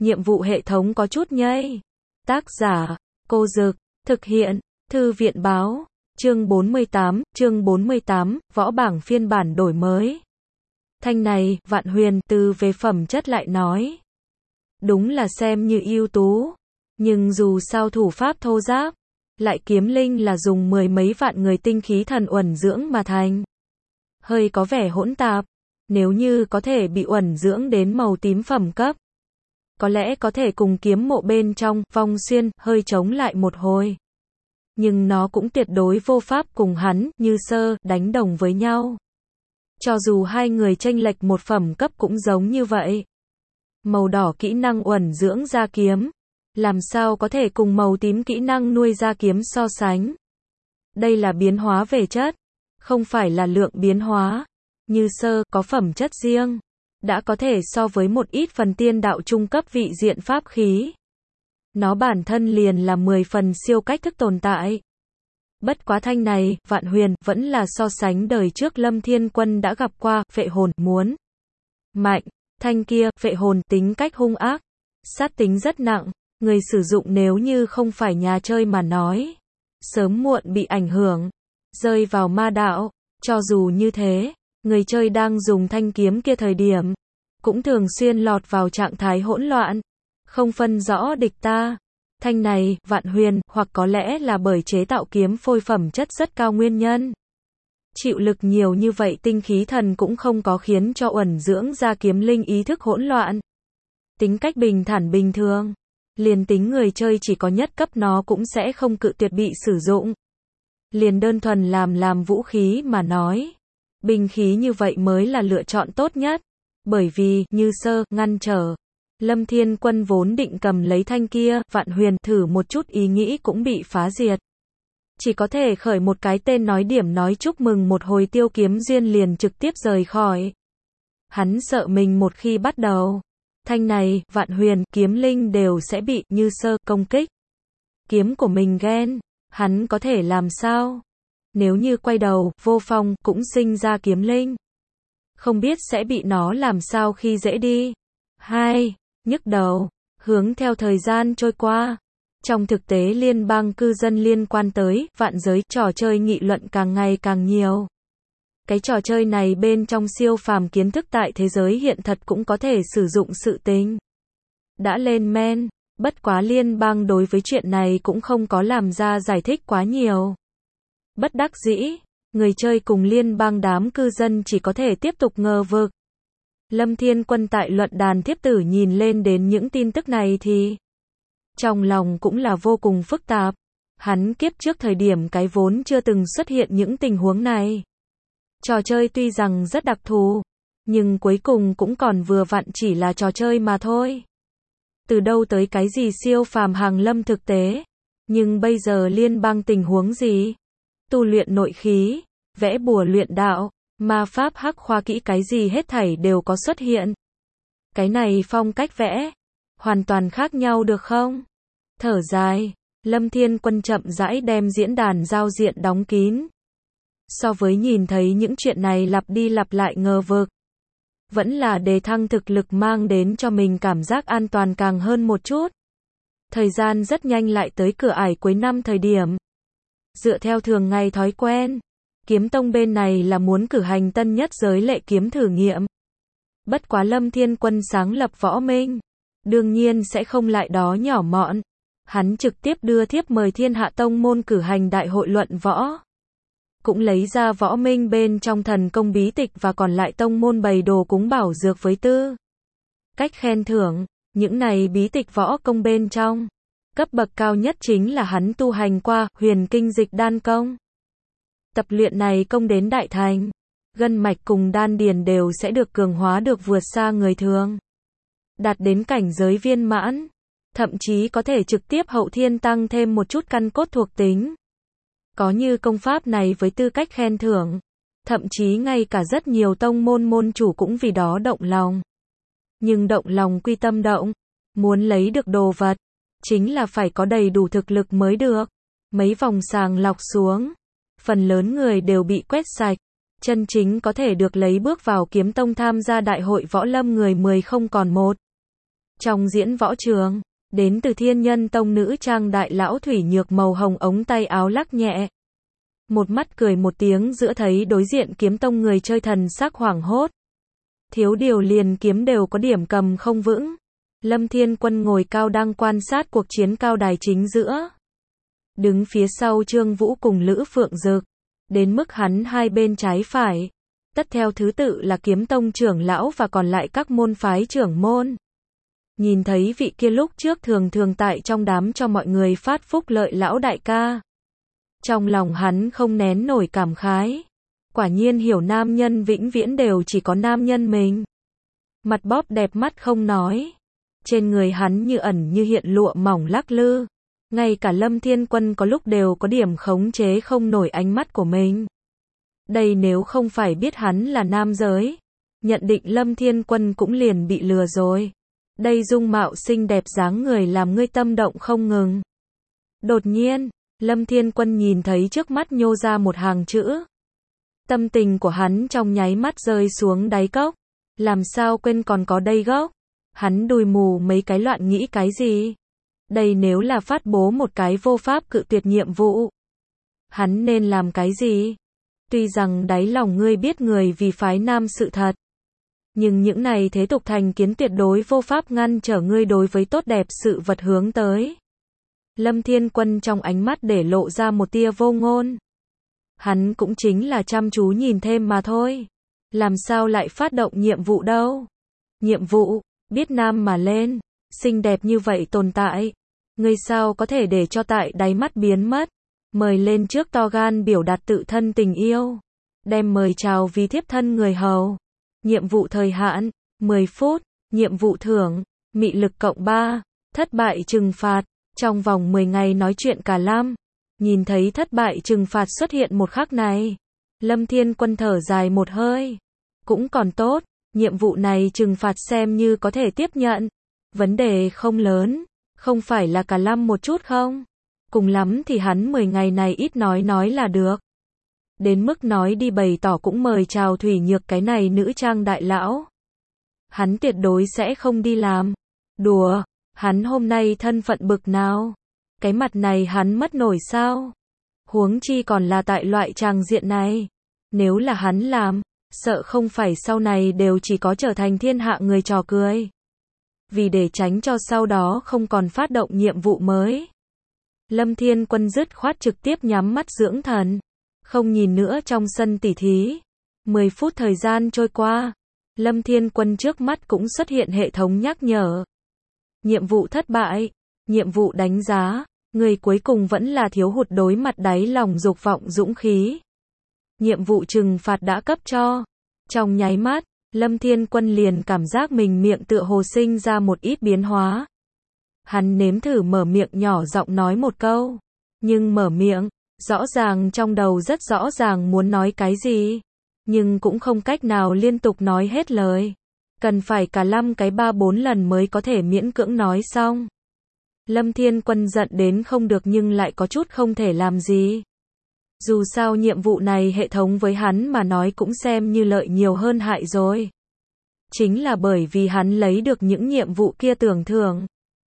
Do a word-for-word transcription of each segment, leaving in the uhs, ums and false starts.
nhiệm vụ hệ thống có chút nhây. Tác giả, Cô Dực, thực hiện, Thư viện Báo, chương bốn mươi tám, chương bốn mươi tám, võ bảng phiên bản đổi mới. Thanh này, Vạn Huyền, từ về phẩm chất lại nói. Đúng là xem như ưu tú, nhưng dù sao thủ pháp thô giáp, lại kiếm linh là dùng mười mấy vạn người tinh khí thần uẩn dưỡng mà thành. Hơi có vẻ hỗn tạp, nếu như có thể bị uẩn dưỡng đến màu tím phẩm cấp, có lẽ có thể cùng kiếm mộ bên trong, vong xuyên, hơi chống lại một hồi. Nhưng nó cũng tuyệt đối vô pháp cùng hắn, Như Sơ, đánh đồng với nhau. Cho dù hai người chênh lệch một phẩm cấp cũng giống như vậy. Màu đỏ kỹ năng uẩn dưỡng ra kiếm, làm sao có thể cùng màu tím kỹ năng nuôi ra kiếm so sánh. Đây là biến hóa về chất, không phải là lượng biến hóa. Như Sơ, có phẩm chất riêng, đã có thể so với một ít phần tiên đạo trung cấp vị diện pháp khí. Nó bản thân liền là mười phần siêu cách thức tồn tại. Bất quá thanh này, Vạn Huyền, vẫn là so sánh đời trước Lâm Thiên Quân đã gặp qua, phệ hồn, muốn mạnh, thanh kia, phệ hồn, tính cách hung ác, sát tính rất nặng, người sử dụng nếu như không phải nhà chơi mà nói, sớm muộn bị ảnh hưởng, rơi vào ma đạo. Cho dù như thế, người chơi đang dùng thanh kiếm kia thời điểm, cũng thường xuyên lọt vào trạng thái hỗn loạn, không phân rõ địch ta. Thanh này, Vạn Huyền, hoặc có lẽ là bởi chế tạo kiếm phôi phẩm chất rất cao nguyên nhân. Chịu lực nhiều như vậy tinh khí thần cũng không có khiến cho uẩn dưỡng ra kiếm linh ý thức hỗn loạn. Tính cách bình thản bình thường, liền tính người chơi chỉ có nhất cấp nó cũng sẽ không cự tuyệt bị sử dụng. Liền đơn thuần làm làm vũ khí mà nói, binh khí như vậy mới là lựa chọn tốt nhất. Bởi vì, Như Sơ, ngăn trở. Lâm Thiên Quân vốn định cầm lấy thanh kia, Vạn Huyền, thử một chút ý nghĩ cũng bị phá diệt. Chỉ có thể khởi một cái tên nói điểm nói chúc mừng một hồi tiêu kiếm duyên liền trực tiếp rời khỏi. Hắn sợ mình một khi bắt đầu, thanh này, Vạn Huyền, kiếm linh đều sẽ bị, Như Sơ, công kích. Kiếm của mình ghen, hắn có thể làm sao? Nếu như quay đầu, vô phong, cũng sinh ra kiếm linh. Không biết sẽ bị nó làm sao khi dễ đi. Hai, nhức đầu, hướng theo thời gian trôi qua. Trong thực tế liên bang cư dân liên quan tới vạn giới, trò chơi nghị luận càng ngày càng nhiều. Cái trò chơi này bên trong siêu phàm kiến thức tại thế giới hiện thật cũng có thể sử dụng sự tình. Đã lên men, bất quá liên bang đối với chuyện này cũng không có làm ra giải thích quá nhiều. Bất đắc dĩ, người chơi cùng liên bang đám cư dân chỉ có thể tiếp tục ngờ vực. Lâm Thiên Quân tại luận đàn thiếp tử nhìn lên đến những tin tức này thì trong lòng cũng là vô cùng phức tạp. Hắn kiếp trước thời điểm cái vốn chưa từng xuất hiện những tình huống này. Trò chơi tuy rằng rất đặc thù, nhưng cuối cùng cũng còn vừa vặn chỉ là trò chơi mà thôi. Từ đâu tới cái gì siêu phàm hàng lâm thực tế? Nhưng bây giờ liên bang tình huống gì? Tu luyện nội khí, vẽ bùa luyện đạo, ma pháp hắc khoa kỹ cái gì hết thảy đều có xuất hiện. Cái này phong cách vẽ, hoàn toàn khác nhau được không? Thở dài, Lâm Thiên Quân chậm rãi đem diễn đàn giao diện đóng kín. So với nhìn thấy những chuyện này lặp đi lặp lại ngờ vực, vẫn là đề thăng thực lực mang đến cho mình cảm giác an toàn càng hơn một chút. Thời gian rất nhanh lại tới cửa ải cuối năm thời điểm. Dựa theo thường ngày thói quen, kiếm tông bên này là muốn cử hành tân nhất giới lệ kiếm thử nghiệm. Bất quá Lâm Thiên Quân sáng lập võ minh, đương nhiên sẽ không lại đó nhỏ mọn. Hắn trực tiếp đưa thiếp mời thiên hạ tông môn cử hành đại hội luận võ. Cũng lấy ra võ minh bên trong thần công bí tịch và còn lại tông môn bày đồ cúng bảo dược với tư cách khen thưởng. Những này bí tịch võ công bên trong, cấp bậc cao nhất chính là hắn tu hành qua huyền kinh dịch đan công. Tập luyện này công đến đại thành, gân mạch cùng đan điền đều sẽ được cường hóa được vượt xa người thường. Đạt đến cảnh giới viên mãn, thậm chí có thể trực tiếp hậu thiên tăng thêm một chút căn cốt thuộc tính. Có như công pháp này với tư cách khen thưởng, thậm chí ngay cả rất nhiều tông môn môn chủ cũng vì đó động lòng. Nhưng động lòng quy tâm động, muốn lấy được đồ vật, chính là phải có đầy đủ thực lực mới được. Mấy vòng sàng lọc xuống, phần lớn người đều bị quét sạch, chân chính có thể được lấy bước vào kiếm tông tham gia đại hội võ lâm người mười không còn một. Trong diễn võ trường, đến từ Thiên Nhân Tông nữ trang đại lão Thủy Nhược màu hồng ống tay áo lắc nhẹ. Một mắt cười một tiếng giữa thấy đối diện kiếm tông người chơi thần sắc hoảng hốt. Thiếu điều liền kiếm đều có điểm cầm không vững. Lâm Thiên Quân ngồi cao đang quan sát cuộc chiến cao đài chính giữa. Đứng phía sau Trương Vũ cùng Lữ Phượng Dực. Đến mức hắn hai bên trái phải. Tất theo thứ tự là kiếm tông trưởng lão và còn lại các môn phái trưởng môn. Nhìn thấy vị kia lúc trước thường thường tại trong đám cho mọi người phát phúc lợi lão đại ca. Trong lòng hắn không nén nổi cảm khái. Quả nhiên hiểu nam nhân vĩnh viễn đều chỉ có nam nhân mình. Mặt bóp đẹp mắt không nói. Trên người hắn như ẩn như hiện lụa mỏng lắc lư. Ngay cả Lâm Thiên Quân có lúc đều có điểm khống chế không nổi ánh mắt của mình. Đây nếu không phải biết hắn là nam giới. Nhận định Lâm Thiên Quân cũng liền bị lừa rồi. Đây dung mạo xinh đẹp dáng người làm ngươi tâm động không ngừng. Đột nhiên, Lâm Thiên Quân nhìn thấy trước mắt nhô ra một hàng chữ. Tâm tình của hắn trong nháy mắt rơi xuống đáy cốc. Làm sao quên còn có đây gốc. Hắn đùi mù mấy cái loạn nghĩ cái gì. Đây nếu là phát bố một cái vô pháp cự tuyệt nhiệm vụ. Hắn nên làm cái gì? Tuy rằng đáy lòng ngươi biết người vì phái nam sự thật. Nhưng những này thế tục thành kiến tuyệt đối vô pháp ngăn trở ngươi đối với tốt đẹp sự vật hướng tới. Lâm Thiên Quân trong ánh mắt để lộ ra một tia vô ngôn. Hắn cũng chính là chăm chú nhìn thêm mà thôi. Làm sao lại phát động nhiệm vụ đâu? Nhiệm vụ, biết nam mà lên, xinh đẹp như vậy tồn tại. Ngươi sao có thể để cho tại đáy mắt biến mất? Mời lên trước to gan biểu đạt tự thân tình yêu. Đem mời chào vì thiếp thân người hầu. Nhiệm vụ thời hạn, mười phút. Nhiệm vụ thưởng, mị lực cộng ba. Thất bại trừng phạt, trong vòng mười ngày nói chuyện cả lam. Nhìn thấy thất bại trừng phạt xuất hiện một khắc này. Lâm Thiên Quân thở dài một hơi. Cũng còn tốt, nhiệm vụ này trừng phạt xem như có thể tiếp nhận. Vấn đề không lớn, không phải là cả lam một chút không? Cùng lắm thì hắn mười ngày này ít nói nói là được. Đến mức nói đi bày tỏ cũng mời chào Thủy Nhược cái này nữ trang đại lão. Hắn tuyệt đối sẽ không đi làm. Đùa, hắn hôm nay thân phận bực nào? Cái mặt này hắn mất nổi sao? Huống chi còn là tại loại tràng diện này. Nếu là hắn làm, sợ không phải sau này đều chỉ có trở thành thiên hạ người trò cười. Vì để tránh cho sau đó không còn phát động nhiệm vụ mới. Lâm Thiên Quân dứt khoát trực tiếp nhắm mắt dưỡng thần. Không nhìn nữa trong sân tỉ thí. mười phút thời gian trôi qua. Lâm Thiên Quân trước mắt cũng xuất hiện hệ thống nhắc nhở. Nhiệm vụ thất bại. Nhiệm vụ đánh giá. Người cuối cùng vẫn là thiếu hụt đối mặt đáy lòng dục vọng dũng khí. Nhiệm vụ trừng phạt đã cấp cho. Trong nháy mắt, Lâm Thiên Quân liền cảm giác mình miệng tựa hồ sinh ra một ít biến hóa. Hắn nếm thử mở miệng nhỏ giọng nói một câu. Nhưng mở miệng, rõ ràng trong đầu rất rõ ràng muốn nói cái gì. Nhưng cũng không cách nào liên tục nói hết lời. Cần phải cả năm cái ba bốn lần mới có thể miễn cưỡng nói xong. Lâm Thiên Quân giận đến không được nhưng lại có chút không thể làm gì. Dù sao nhiệm vụ này hệ thống với hắn mà nói cũng xem như lợi nhiều hơn hại rồi. Chính là bởi vì hắn lấy được những nhiệm vụ kia tưởng thưởng.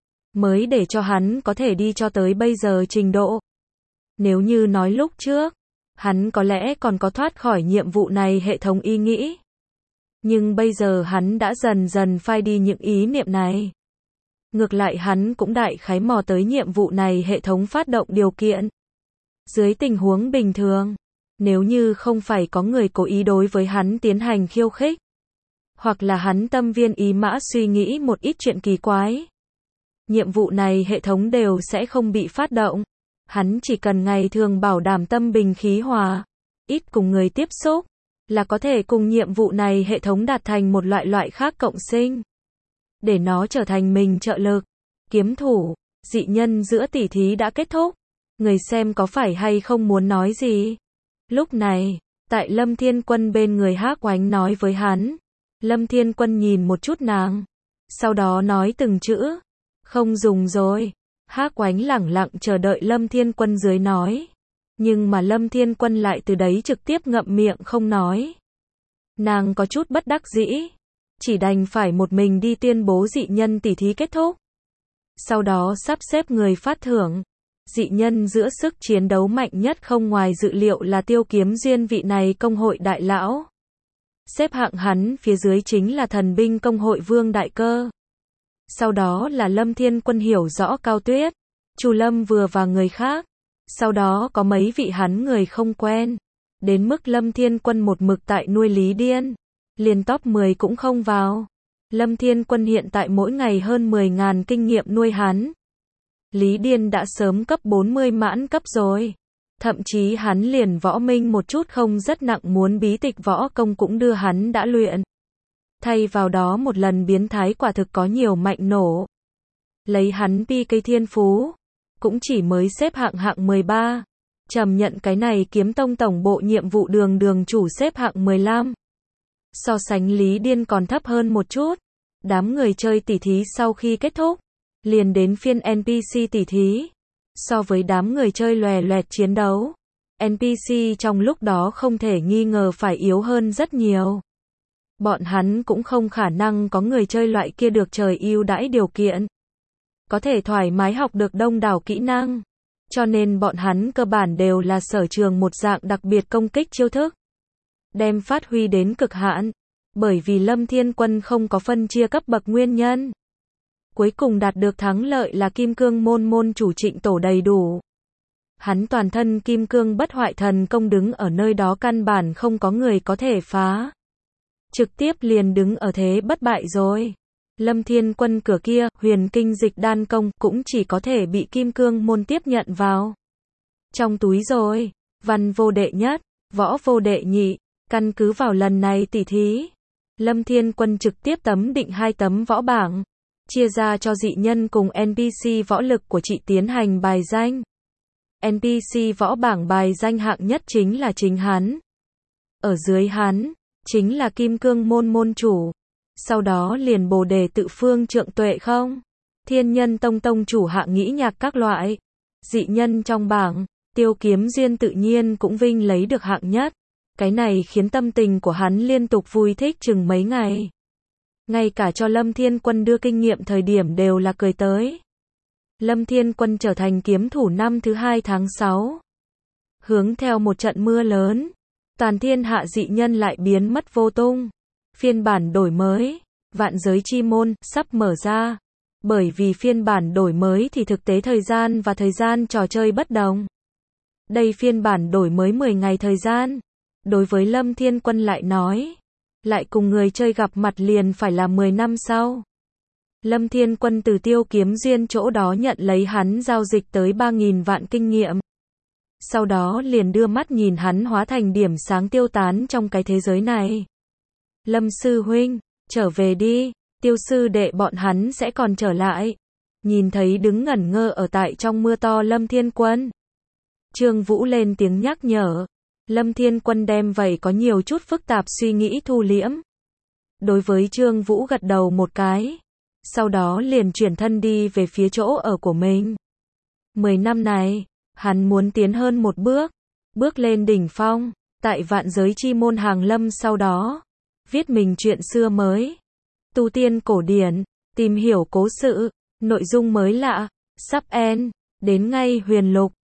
Mới để cho hắn có thể đi cho tới bây giờ trình độ. Nếu như nói lúc trước, hắn có lẽ còn có thoát khỏi nhiệm vụ này hệ thống ý nghĩ. Nhưng bây giờ hắn đã dần dần phai đi những ý niệm này. Ngược lại hắn cũng đại khái mò tới nhiệm vụ này hệ thống phát động điều kiện. Dưới tình huống bình thường, nếu như không phải có người cố ý đối với hắn tiến hành khiêu khích, hoặc là hắn tâm viên ý mã suy nghĩ một ít chuyện kỳ quái, nhiệm vụ này hệ thống đều sẽ không bị phát động. Hắn chỉ cần ngày thường bảo đảm tâm bình khí hòa, ít cùng người tiếp xúc, là có thể cùng nhiệm vụ này hệ thống đạt thành một loại loại khác cộng sinh. Để nó trở thành mình trợ lực. Kiếm thủ, dị nhân giữa tỉ thí đã kết thúc. Người xem có phải hay không muốn nói gì? Lúc này, tại Lâm Thiên Quân bên người Hắc Oánh nói với hắn. Lâm Thiên Quân nhìn một chút nàng. Sau đó nói từng chữ. Không dùng rồi. Hắc Oánh lẳng lặng chờ đợi Lâm Thiên Quân dưới nói. Nhưng mà Lâm Thiên Quân lại từ đấy trực tiếp ngậm miệng không nói. Nàng có chút bất đắc dĩ. chỉ đành phải một mình đi tuyên bố dị nhân tỷ thí kết thúc. Sau đó sắp xếp người phát thưởng. Dị nhân giữa sức chiến đấu mạnh nhất không ngoài dự liệu là Tiêu Kiếm Duyên, vị này công hội đại lão. Xếp hạng hắn phía dưới chính là thần binh công hội Vương Đại Cơ. Sau đó là Lâm Thiên Quân, hiểu rõ Cao Tuyết, Chu Lâm vừa và người khác. Sau đó có mấy vị hắn người không quen. Đến mức Lâm Thiên Quân một mực tại nuôi Lý Điên. Liền top mười cũng không vào. Lâm Thiên Quân hiện tại mỗi ngày hơn mười nghìn kinh nghiệm nuôi hắn. Lý Điên đã sớm cấp bốn mươi mãn cấp rồi. Thậm chí hắn liền võ minh một chút không rất nặng muốn bí tịch võ công cũng đưa hắn đã luyện. Thay vào đó một lần biến thái quả thực có nhiều mạnh nổ. Lấy hắn pi cây thiên phú, cũng chỉ mới xếp hạng hạng mười ba. Trầm nhận cái này kiếm tông tổng bộ nhiệm vụ đường đường chủ xếp hạng mười lăm. So sánh Lý Điên còn thấp hơn một chút. Đám người chơi tỷ thí sau khi kết thúc, liền đến phiên en pê xê tỷ thí. So với đám người chơi lòe loẹt chiến đấu, en pê xê trong lúc đó không thể nghi ngờ phải yếu hơn rất nhiều. Bọn hắn cũng không khả năng có người chơi loại kia được trời ưu đãi điều kiện, có thể thoải mái học được đông đảo kỹ năng. Cho nên bọn hắn cơ bản đều là sở trường một dạng đặc biệt công kích chiêu thức, đem phát huy đến cực hạn. Bởi vì Lâm Thiên Quân không có phân chia cấp bậc nguyên nhân, cuối cùng đạt được thắng lợi là Kim Cương môn môn chủ Trịnh Tổ đầy đủ. Hắn toàn thân kim cương bất hoại thần công đứng ở nơi đó căn bản không có người có thể phá. Trực tiếp liền đứng ở thế bất bại rồi. Lâm Thiên Quân cửa kia, huyền kinh dịch đan công, cũng chỉ có thể bị Kim Cương môn tiếp nhận vào trong túi rồi. Văn vô đệ nhất, võ vô đệ nhị. Căn cứ vào lần này tỷ thí, Lâm Thiên Quân trực tiếp tấm định hai tấm võ bảng, chia ra cho dị nhân cùng en pê xê võ lực của chị tiến hành bài danh. en pê xê võ bảng bài danh hạng nhất chính là chính hắn. Ở dưới hắn, chính là Kim Cương môn môn chủ. Sau đó liền Bồ Đề Tự Phương Trượng Tuệ không. Thiên Nhân Tông tông chủ hạng nghĩ nhạc các loại. Dị nhân trong bảng, Tiêu Kiếm Duyên tự nhiên cũng vinh lấy được hạng nhất. Cái này khiến tâm tình của hắn liên tục vui thích chừng mấy ngày. Ngay cả cho Lâm Thiên Quân đưa kinh nghiệm thời điểm đều là cười tới. Lâm Thiên Quân trở thành kiếm thủ năm thứ hai tháng sáu. Hướng theo một trận mưa lớn, toàn thiên hạ dị nhân lại biến mất vô tung. Phiên bản đổi mới, Vạn Giới Chi Môn, sắp mở ra. Bởi vì phiên bản đổi mới thì thực tế thời gian và thời gian trò chơi bất đồng. Đây phiên bản đổi mới mười ngày thời gian. Đối với Lâm Thiên Quân lại nói, lại cùng người chơi gặp mặt liền phải là mười năm sau. Lâm Thiên Quân từ Tiêu Kiếm Duyên chỗ đó nhận lấy hắn giao dịch tới ba nghìn vạn kinh nghiệm. Sau đó liền đưa mắt nhìn hắn hóa thành điểm sáng tiêu tán trong cái thế giới này. Lâm sư huynh, trở về đi, Tiêu sư đệ bọn hắn sẽ còn trở lại. Nhìn thấy đứng ngẩn ngơ ở tại trong mưa to Lâm Thiên Quân, Trương Vũ lên tiếng nhắc nhở. Lâm Thiên Quân đem vậy có nhiều chút phức tạp suy nghĩ thu liễm. Đối với Trương Vũ gật đầu một cái. Sau đó liền chuyển thân đi về phía chỗ ở của mình. Mười năm này, hắn muốn tiến hơn một bước. Bước lên đỉnh phong. Tại Vạn Giới Chi Môn hàng lâm sau đó. Viết mình chuyện xưa mới. Tu tiên cổ điển. Tìm hiểu cố sự. Nội dung mới lạ. Sắp end. Đến ngay huyền lục.